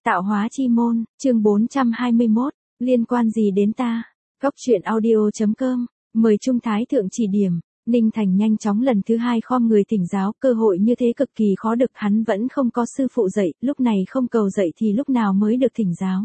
Tạo hóa chi môn, chương 421, liên quan gì đến ta? Góc truyện audio.com, mời Trung Thái Thượng chỉ điểm. Ninh Thành nhanh chóng lần thứ hai khom người thỉnh giáo, cơ hội như thế cực kỳ khó được, hắn vẫn không có sư phụ dạy, lúc này không cầu dạy thì lúc nào mới được thỉnh giáo.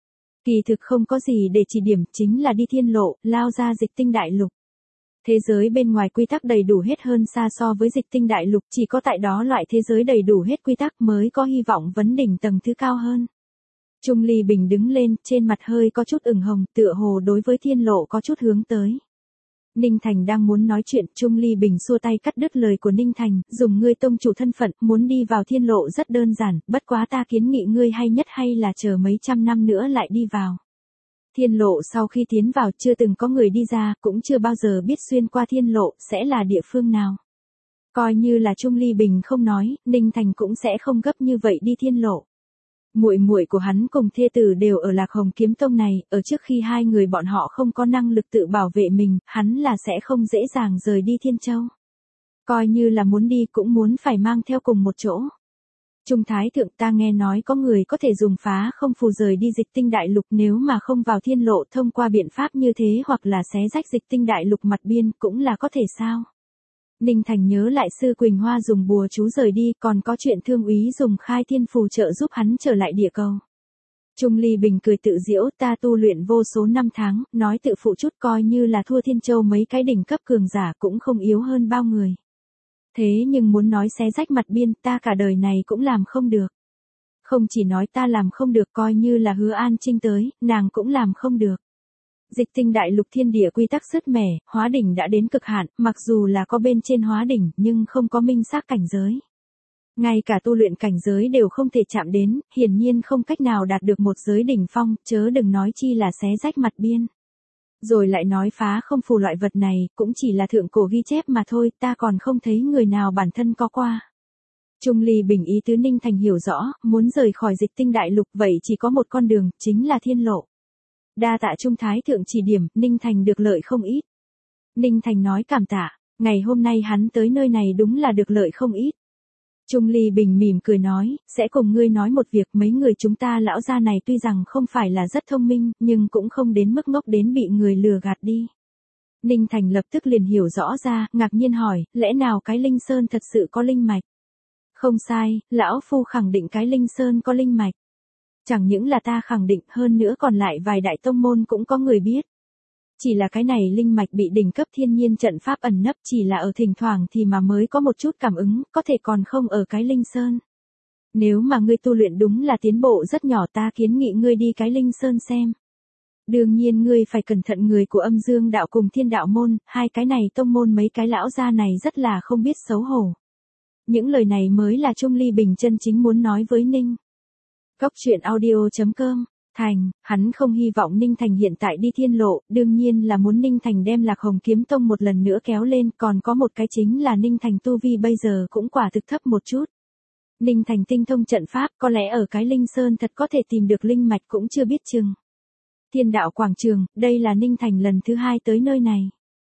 Kỳ thực không có gì để chỉ điểm, chính là đi thiên lộ, lao ra dịch tinh đại lục. Thế giới bên ngoài quy tắc đầy đủ hết hơn xa so với dịch tinh đại lục, chỉ có tại đó loại thế giới đầy đủ hết quy tắc mới có hy vọng vấn đỉnh tầng thứ cao hơn. Trung Ly Bình đứng lên, trên mặt hơi có chút ửng hồng, tựa hồ đối với thiên lộ có chút hướng tới. Ninh Thành đang muốn nói chuyện, Trung Ly Bình xua tay cắt đứt lời của Ninh Thành, dùng ngươi tông chủ thân phận, muốn đi vào thiên lộ rất đơn giản, bất quá ta kiến nghị ngươi hay nhất hay là chờ mấy trăm năm nữa lại đi vào. Thiên lộ sau khi tiến vào chưa từng có người đi ra, cũng chưa bao giờ biết xuyên qua thiên lộ sẽ là địa phương nào. Coi như là Trung Ly Bình không nói, Ninh Thành cũng sẽ không gấp như vậy đi thiên lộ. Muội muội của hắn cùng thê tử đều ở Lạc Hồng Kiếm Tông này, ở trước khi hai người bọn họ không có năng lực tự bảo vệ mình, hắn là sẽ không dễ dàng rời đi Thiên Châu. Coi như là muốn đi cũng muốn phải mang theo cùng một chỗ. Trung Thái Thượng, ta nghe nói có người có thể dùng phá không phù rời đi dịch tinh đại lục, nếu mà không vào thiên lộ thông qua biện pháp như thế hoặc là xé rách dịch tinh đại lục mặt biên cũng là có thể sao? Ninh Thành nhớ lại sư Quỳnh Hoa dùng bùa chú rời đi, còn có chuyện Thương Úy dùng khai thiên phù trợ giúp hắn trở lại địa cầu. Trung Ly Bình cười tự giễu, ta tu luyện vô số năm tháng, nói tự phụ chút coi như là thua Thiên Châu mấy cái đỉnh cấp cường giả cũng không yếu hơn bao người. Thế nhưng muốn nói xé rách mặt biên, ta cả đời này cũng làm không được. Không chỉ nói ta làm không được, coi như là Hứa An Trinh tới, nàng cũng làm không được. Dịch tinh đại lục thiên địa quy tắc sứt mẻ, hóa đỉnh đã đến cực hạn, mặc dù là có bên trên hóa đỉnh, nhưng không có minh xác cảnh giới. Ngay cả tu luyện cảnh giới đều không thể chạm đến, hiển nhiên không cách nào đạt được một giới đỉnh phong, chớ đừng nói chi là xé rách mặt biên. Rồi lại nói phá không phù loại vật này, cũng chỉ là thượng cổ ghi chép mà thôi, ta còn không thấy người nào bản thân có qua. Trung Ly Bình ý tứ Ninh Thành hiểu rõ, muốn rời khỏi dịch tinh đại lục vậy chỉ có một con đường, chính là thiên lộ. Đa tạ Trung Thái Thượng chỉ điểm, Ninh Thành được lợi không ít. Ninh Thành nói cảm tạ, ngày hôm nay hắn tới nơi này đúng là được lợi không ít. Trung Ly Bình mỉm cười nói, sẽ cùng ngươi nói một việc, mấy người chúng ta lão gia này tuy rằng không phải là rất thông minh, nhưng cũng không đến mức ngốc đến bị người lừa gạt đi. Ninh Thành lập tức liền hiểu rõ ra, ngạc nhiên hỏi, lẽ nào cái Linh Sơn thật sự có linh mạch? Không sai, lão phu khẳng định cái Linh Sơn có linh mạch. Chẳng những là ta khẳng định, hơn nữa còn lại vài đại tông môn cũng có người biết. Chỉ là cái này linh mạch bị đỉnh cấp thiên nhiên trận pháp ẩn nấp, chỉ là ở thỉnh thoảng thì mà mới có một chút cảm ứng, có thể còn không ở cái Linh Sơn. Nếu mà ngươi tu luyện đúng là tiến bộ rất nhỏ, ta kiến nghị ngươi đi cái Linh Sơn xem. Đương nhiên ngươi phải cẩn thận, người của Âm Dương đạo cùng Thiên đạo môn, hai cái này tông môn mấy cái lão gia này rất là không biết xấu hổ. Những lời này mới là Trung Ly Bình chân chính muốn nói với Ninh. Góc truyện audio.com, Thành, hắn không hy vọng Ninh Thành hiện tại đi thiên lộ, đương nhiên là muốn Ninh Thành đem Lạc Hồng Kiếm Tông một lần nữa kéo lên, còn có một cái chính là Ninh Thành tu vi bây giờ cũng quả thực thấp một chút. Ninh Thành tinh thông trận pháp, có lẽ ở cái Linh Sơn thật có thể tìm được linh mạch cũng chưa biết chừng. Thiên đạo quảng trường, đây là Ninh Thành lần thứ hai tới nơi này.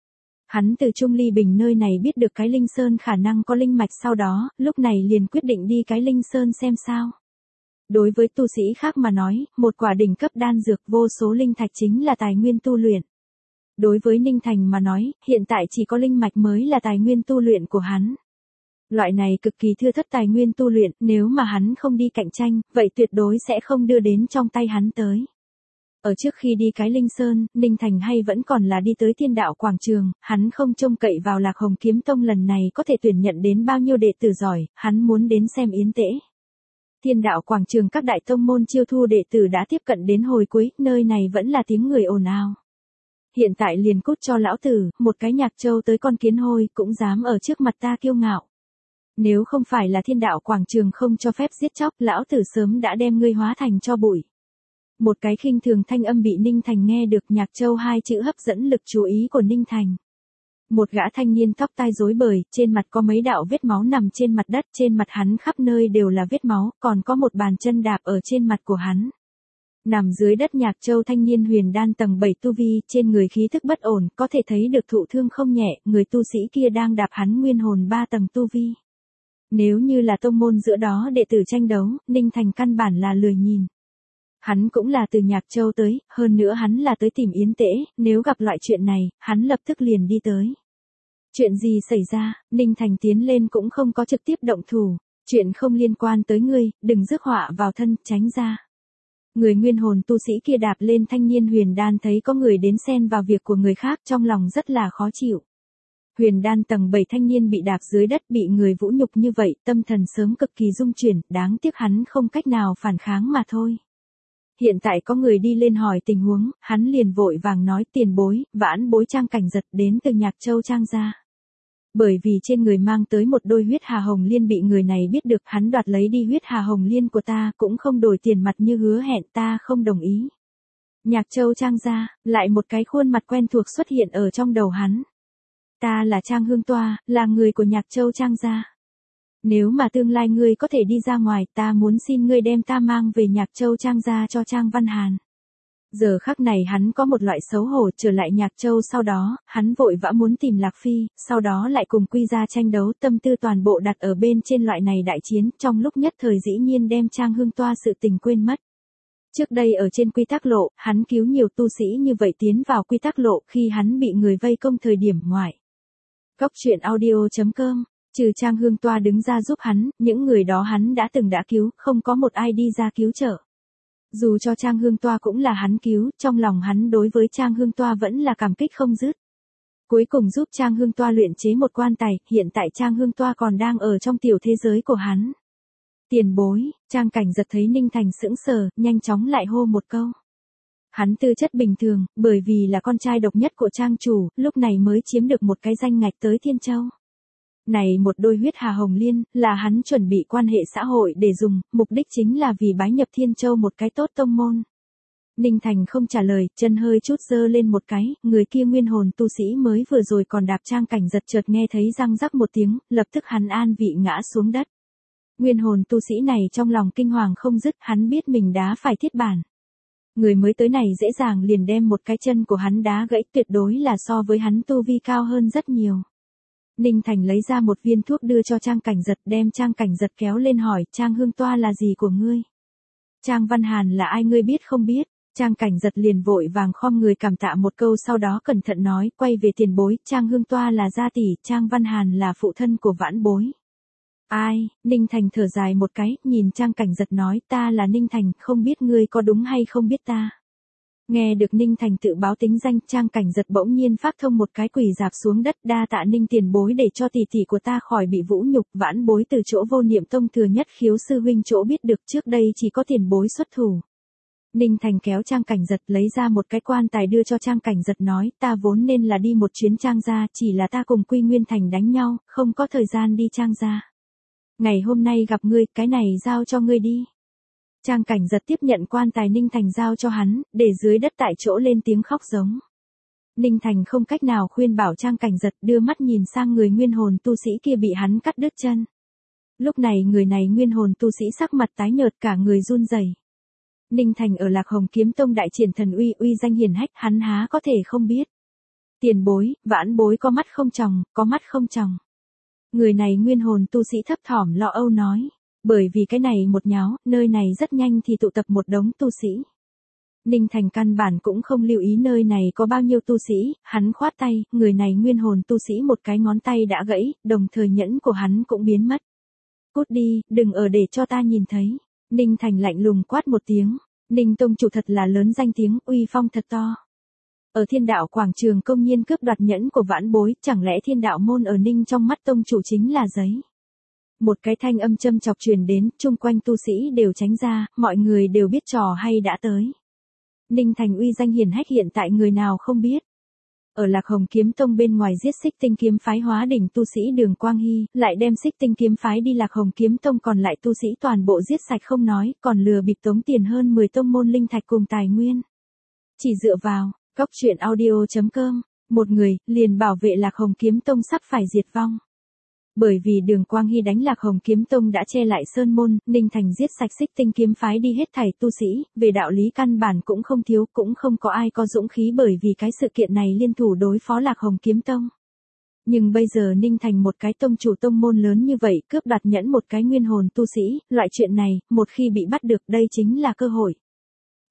Hắn từ Trung Ly Bình nơi này biết được cái Linh Sơn khả năng có linh mạch, sau đó, lúc này liền quyết định đi cái Linh Sơn xem sao. Đối với tu sĩ khác mà nói, một quả đỉnh cấp đan dược vô số linh thạch chính là tài nguyên tu luyện. Đối với Ninh Thành mà nói, hiện tại chỉ có linh mạch mới là tài nguyên tu luyện của hắn. Loại này cực kỳ thưa thất tài nguyên tu luyện, nếu mà hắn không đi cạnh tranh, vậy tuyệt đối sẽ không đưa đến trong tay hắn tới. Ở trước khi đi cái Linh Sơn, Ninh Thành hay vẫn còn là đi tới Thiên đạo quảng trường, hắn không trông cậy vào Lạc Hồng Kiếm Tông lần này có thể tuyển nhận đến bao nhiêu đệ tử giỏi, hắn muốn đến xem yến tễ. Thiên đạo quảng trường các đại tông môn chiêu thu đệ tử đã tiếp cận đến hồi cuối, nơi này vẫn là tiếng người ồn ào. Hiện tại liền cút cho lão tử, một cái Nhạc Châu tới con kiến hôi cũng dám ở trước mặt ta kiêu ngạo. Nếu không phải là Thiên đạo quảng trường không cho phép giết chóc, lão tử sớm đã đem ngươi hóa thành tro bụi. Một cái khinh thường thanh âm bị Ninh Thành nghe được, Nhạc Châu hai chữ hấp dẫn lực chú ý của Ninh Thành. Một gã thanh niên tóc tai rối bời, trên mặt có mấy đạo vết máu nằm trên mặt đất, trên mặt hắn khắp nơi đều là vết máu, còn có một bàn chân đạp ở trên mặt của hắn. Nằm dưới đất Nhạc Châu thanh niên huyền đan tầng 7 tu vi, trên người khí thức bất ổn, có thể thấy được thụ thương không nhẹ, người tu sĩ kia đang đạp hắn nguyên hồn 3 tầng tu vi. Nếu như là tông môn giữa đó đệ tử tranh đấu, Ninh Thành căn bản là lười nhìn. Hắn cũng là từ Nhạc Châu tới, hơn nữa hắn là tới tìm Yến Tễ, nếu gặp loại chuyện này, hắn lập tức liền đi tới. Chuyện gì xảy ra, Ninh Thành tiến lên cũng không có trực tiếp động thủ, chuyện không liên quan tới ngươi, đừng rước họa vào thân, tránh ra. Người nguyên hồn tu sĩ kia đạp lên thanh niên huyền đan thấy có người đến xen vào việc của người khác trong lòng rất là khó chịu. Huyền đan tầng 7 thanh niên bị đạp dưới đất bị người vũ nhục như vậy, tâm thần sớm cực kỳ rung chuyển, đáng tiếc hắn không cách nào phản kháng mà thôi. Hiện tại có người đi lên hỏi tình huống, hắn liền vội vàng nói tiền bối, vãn bối Trang Cảnh Giật đến từ Nhạc Châu Trang gia. Bởi vì trên người mang tới một đôi huyết hà hồng liên bị người này biết được, hắn đoạt lấy đi huyết hà hồng liên của ta, cũng không đổi tiền mặt như hứa hẹn, ta không đồng ý. Nhạc Châu Trang gia, lại một cái khuôn mặt quen thuộc xuất hiện ở trong đầu hắn. Ta là Trang Hương Toa, là người của Nhạc Châu Trang gia. Nếu mà tương lai ngươi có thể đi ra ngoài, ta muốn xin ngươi đem ta mang về Nhạc Châu Trang gia cho Trang Văn Hàn. Giờ khắc này hắn có một loại xấu hổ, trở lại Nhạc Châu sau đó, hắn vội vã muốn tìm Lạc Phi, sau đó lại cùng Quy gia tranh đấu, tâm tư toàn bộ đặt ở bên trên loại này đại chiến, trong lúc nhất thời dĩ nhiên đem Trang Hương Toa sự tình quên mất. Trước đây ở trên quy tắc lộ, hắn cứu nhiều tu sĩ như vậy tiến vào quy tắc lộ khi hắn bị người vây công thời điểm ngoại. Góc truyện audio.com, trừ Trang Hương Toa đứng ra giúp hắn, những người đó hắn đã cứu, không có một ai đi ra cứu trợ. Dù cho Trang Hương Toa cũng là hắn cứu, trong lòng hắn đối với Trang Hương Toa vẫn là cảm kích không dứt. Cuối cùng giúp Trang Hương Toa luyện chế một quan tài, hiện tại Trang Hương Toa còn đang ở trong tiểu thế giới của hắn. Tiền bối, Trang Cảnh Giật thấy Ninh Thành sững sờ, nhanh chóng lại hô một câu. Hắn tư chất bình thường, bởi vì là con trai độc nhất của Trang chủ, lúc này mới chiếm được một cái danh ngạch tới Thiên Châu. Này một đôi huyết hà hồng liên, là hắn chuẩn bị quan hệ xã hội để dùng, mục đích chính là vì bái nhập Thiên Châu một cái tốt tông môn. Ninh Thành không trả lời, chân hơi chút giơ lên một cái, người kia nguyên hồn tu sĩ mới vừa rồi còn đạp Trang Cảnh Giật chợt nghe thấy răng rắc một tiếng, lập tức hắn an vị ngã xuống đất. Nguyên hồn tu sĩ này trong lòng kinh hoàng không dứt, hắn biết mình đá phải thiết bản. Người mới tới này dễ dàng liền đem một cái chân của hắn đá gãy, tuyệt đối là so với hắn tu vi cao hơn rất nhiều. Ninh Thành lấy ra một viên thuốc đưa cho Trang Cảnh Giật, đem Trang Cảnh Giật kéo lên hỏi, Trang Hương Toa là gì của ngươi? Trang Văn Hàn là ai ngươi biết không biết? Trang Cảnh Giật liền vội vàng khom người cảm tạ một câu, sau đó cẩn thận nói, quay về tiền bối, Trang Hương Toa là gia tỷ, Trang Văn Hàn là phụ thân của vãn bối. Ai? Ninh Thành thở dài một cái, nhìn Trang Cảnh Giật nói, ta là Ninh Thành, không biết ngươi có đúng hay không biết ta. Nghe được Ninh Thành tự báo tính danh, Trang Cảnh Giật bỗng nhiên phát thông một cái quỳ dạp xuống đất, đa tạ Ninh tiền bối để cho tỷ tỷ của ta khỏi bị vũ nhục, vãn bối từ chỗ Vô Niệm Tông thừa nhất khiếu sư huynh chỗ biết được, trước đây chỉ có tiền bối xuất thủ. Ninh Thành kéo Trang Cảnh Giật lấy ra một cái quan tài đưa cho Trang Cảnh Giật nói, ta vốn nên là đi một chuyến Trang gia, chỉ là ta cùng Quy Nguyên Thành đánh nhau, không có thời gian đi Trang gia. Ngày hôm nay gặp ngươi, cái này giao cho ngươi đi. Trang Cảnh Giật tiếp nhận quan tài Ninh Thành giao cho hắn, để dưới đất tại chỗ lên tiếng khóc giống. Ninh Thành không cách nào khuyên bảo Trang Cảnh Giật, đưa mắt nhìn sang người nguyên hồn tu sĩ kia bị hắn cắt đứt chân. Lúc này người này nguyên hồn tu sĩ sắc mặt tái nhợt, cả người run rẩy. Ninh Thành ở Lạc Hồng Kiếm Tông đại triển thần uy, uy danh hiển hách, hắn há có thể không biết. Tiền bối, vãn bối có mắt không tròng, có mắt không tròng. Người này nguyên hồn tu sĩ thấp thỏm lo âu nói. Bởi vì cái này một nháo, nơi này rất nhanh thì tụ tập một đống tu sĩ. Ninh Thành căn bản cũng không lưu ý nơi này có bao nhiêu tu sĩ, hắn khoát tay, người này nguyên hồn tu sĩ một cái ngón tay đã gãy, đồng thời nhẫn của hắn cũng biến mất. Cút đi, đừng ở để cho ta nhìn thấy. Ninh Thành lạnh lùng quát một tiếng. Ninh Tông chủ thật là lớn danh tiếng, uy phong thật to. Ở Thiên Đạo quảng trường công nhiên cướp đoạt nhẫn của vãn bối, chẳng lẽ Thiên Đạo môn ở Ninh trong mắt tông chủ chính là giấy? Một cái thanh âm châm chọc truyền đến, chung quanh tu sĩ đều tránh ra, mọi người đều biết trò hay đã tới. Ninh Thành uy danh hiển hách hiện tại người nào không biết. Ở Lạc Hồng Kiếm Tông bên ngoài giết Xích Tinh kiếm phái hóa đỉnh tu sĩ Đường Quang Hy, lại đem Xích Tinh kiếm phái đi Lạc Hồng Kiếm Tông, còn lại tu sĩ toàn bộ giết sạch không nói, còn lừa bịp tống tiền hơn 10 tông môn linh thạch cùng tài nguyên. Chỉ dựa vào, góc truyện audio.com, một người, liền bảo vệ Lạc Hồng Kiếm Tông sắp phải diệt vong. Bởi vì Đường Quang Hy đánh Lạc Hồng Kiếm Tông đã che lại sơn môn, Ninh Thành giết sạch Xích Tinh kiếm phái đi hết thảy tu sĩ, về đạo lý căn bản cũng không thiếu, cũng không có ai có dũng khí bởi vì cái sự kiện này liên thủ đối phó Lạc Hồng Kiếm Tông. Nhưng bây giờ Ninh Thành một cái tông chủ tông môn lớn như vậy, cướp đoạt nhẫn một cái nguyên hồn tu sĩ, loại chuyện này, một khi bị bắt được đây chính là cơ hội.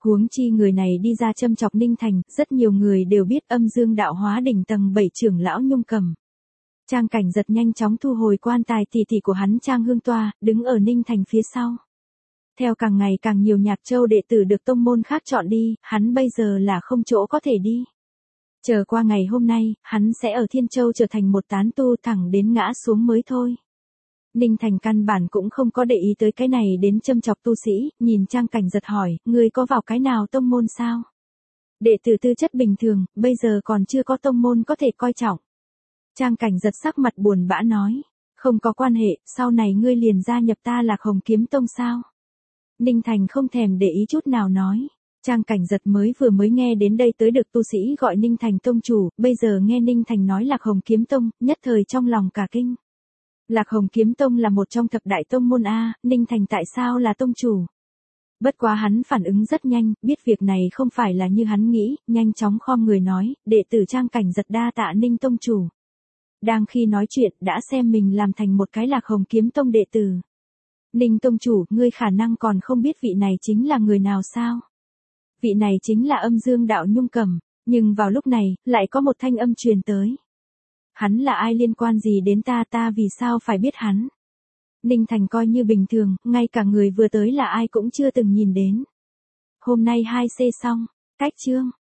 Huống chi người này đi ra châm chọc Ninh Thành, rất nhiều người đều biết âm dương đạo hóa đỉnh tầng 7 trưởng lão Nhung Cầm. Trang Cảnh Giật nhanh chóng thu hồi quan tài tỷ tỷ của hắn Trang Hương Toa, đứng ở Ninh Thành phía sau. Theo càng ngày càng nhiều Nhạc Châu đệ tử được tông môn khác chọn đi, hắn bây giờ là không chỗ có thể đi. Chờ qua ngày hôm nay, hắn sẽ ở Thiên Châu trở thành một tán tu thẳng đến ngã xuống mới thôi. Ninh Thành căn bản cũng không có để ý tới cái này đến châm chọc tu sĩ, nhìn Trang Cảnh Giật hỏi, ngươi có vào cái nào tông môn sao? Đệ tử tư chất bình thường, bây giờ còn chưa có tông môn có thể coi trọng. Trang Cảnh Giật sắc mặt buồn bã nói, không có quan hệ, sau này ngươi liền gia nhập ta Lạc Hồng Kiếm Tông sao? Ninh Thành không thèm để ý chút nào nói. Trang Cảnh Giật vừa mới nghe đến đây tới được tu sĩ gọi Ninh Thành tông chủ, bây giờ nghe Ninh Thành nói Lạc Hồng Kiếm Tông, nhất thời trong lòng cả kinh. Lạc Hồng Kiếm Tông là một trong thập đại tông môn A, Ninh Thành tại sao là tông chủ? Bất quá hắn phản ứng rất nhanh, biết việc này không phải là như hắn nghĩ, nhanh chóng khom người nói, đệ tử Trang Cảnh Giật đa tạ Ninh tông chủ. Đang khi nói chuyện, đã xem mình làm thành một cái Lạc Hồng Kiếm Tông đệ tử. Ninh tông chủ, ngươi khả năng còn không biết vị này chính là người nào sao? Vị này chính là âm dương đạo Nhung Cầm, nhưng vào lúc này, lại có một thanh âm truyền tới. Hắn là ai liên quan gì đến ta vì sao phải biết hắn? Ninh Thành coi như bình thường, ngay cả người vừa tới là ai cũng chưa từng nhìn đến. Hôm nay 2C xong, cách chương.